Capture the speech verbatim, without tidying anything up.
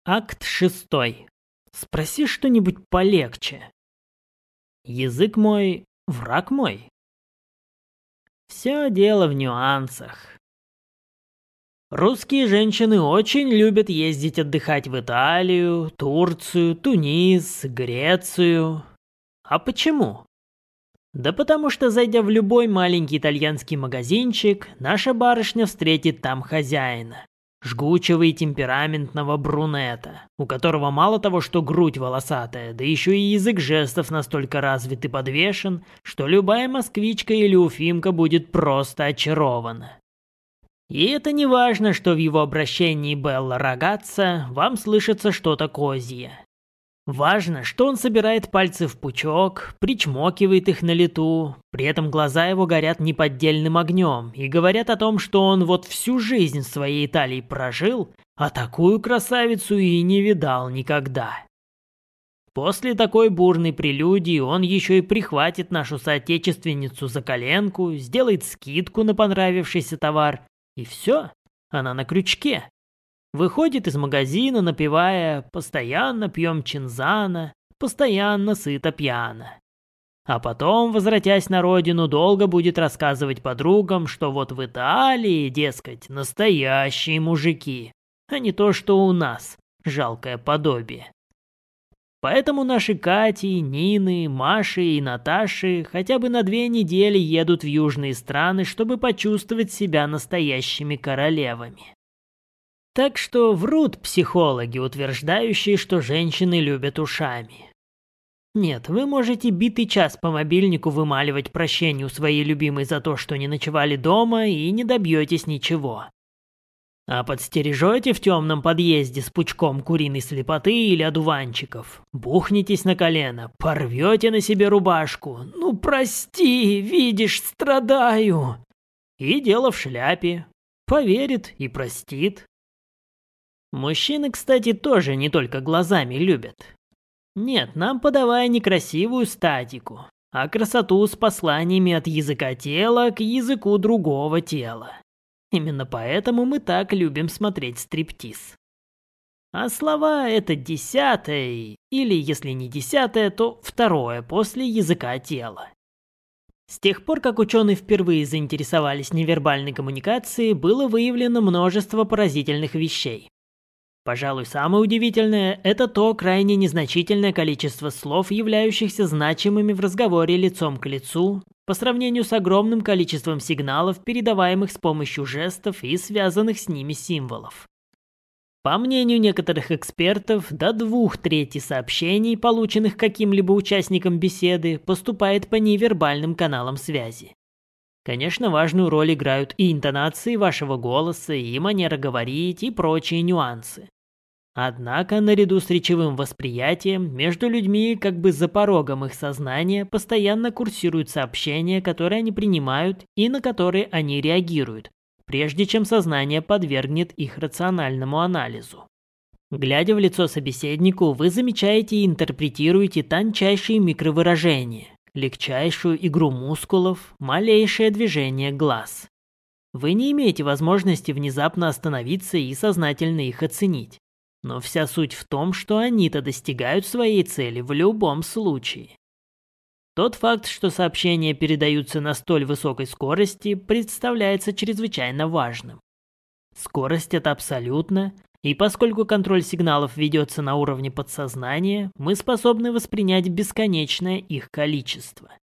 Акт шестой. Спроси что-нибудь полегче. Язык мой — враг мой. Все дело в нюансах. Русские женщины очень любят ездить отдыхать в Италию, Турцию, Тунис, Грецию. А почему? Да потому что, зайдя в любой маленький итальянский магазинчик, наша барышня встретит там хозяина. Жгучего и темпераментного брюнета, у которого мало того, что грудь волосатая, да еще и язык жестов настолько развит и подвешен, что любая москвичка или уфимка будет просто очарована. И это не важно, что в его обращении Белла Рагазза вам слышится что-то козье. Важно, что он собирает пальцы в пучок, причмокивает их на лету, при этом глаза его горят неподдельным огнем и говорят о том, что он вот всю жизнь в своей Италии прожил, а такую красавицу и не видал никогда. После такой бурной прелюдии он еще и прихватит нашу соотечественницу за коленку, сделает скидку на понравившийся товар, и все, она на крючке. Выходит из магазина, напевая «Постоянно пьем чинзана, постоянно сыто пьяно». А потом, возвратясь на родину, долго будет рассказывать подругам, что вот в Италии, дескать, настоящие мужики, а не то, что у нас, жалкое подобие. Поэтому наши Кати, Нины, Маши и Наташи хотя бы на две недели едут в южные страны, чтобы почувствовать себя настоящими королевами. Так что врут психологи, утверждающие, что женщины любят ушами. Нет, вы можете битый час по мобильнику вымаливать прощение у своей любимой за то, что не ночевали дома и не добьетесь ничего. А подстережете в темном подъезде с пучком куриной слепоты или одуванчиков, бухнетесь на колено, порвете на себе рубашку, ну прости, видишь, страдаю. И дело в шляпе, поверит и простит. Мужчины, кстати, тоже не только глазами любят. Нет, нам подавай не красивую статику, а красоту с посланиями от языка тела к языку другого тела. Именно поэтому мы так любим смотреть стриптиз. А слова — это десятое, или если не десятое, то второе после языка тела. С тех пор, как ученые впервые заинтересовались невербальной коммуникацией, было выявлено множество поразительных вещей. Пожалуй, самое удивительное – это то крайне незначительное количество слов, являющихся значимыми в разговоре лицом к лицу, по сравнению с огромным количеством сигналов, передаваемых с помощью жестов и связанных с ними символов. По мнению некоторых экспертов, до двух третей сообщений, полученных каким-либо участником беседы, поступает по невербальным каналам связи. Конечно, важную роль играют и интонации вашего голоса, и манера говорить, и прочие нюансы. Однако, наряду с речевым восприятием, между людьми, как бы за порогом их сознания, постоянно курсируют сообщения, которые они принимают и на которые они реагируют, прежде чем сознание подвергнет их рациональному анализу. Глядя в лицо собеседнику, вы замечаете и интерпретируете тончайшие микровыражения, легчайшую игру мускулов, малейшее движение глаз. Вы не имеете возможности внезапно остановиться и сознательно их оценить. Но вся суть в том, что они-то достигают своей цели в любом случае. Тот факт, что сообщения передаются на столь высокой скорости, представляется чрезвычайно важным. Скорость — это абсолютно, и поскольку контроль сигналов ведется на уровне подсознания, мы способны воспринять бесконечное их количество.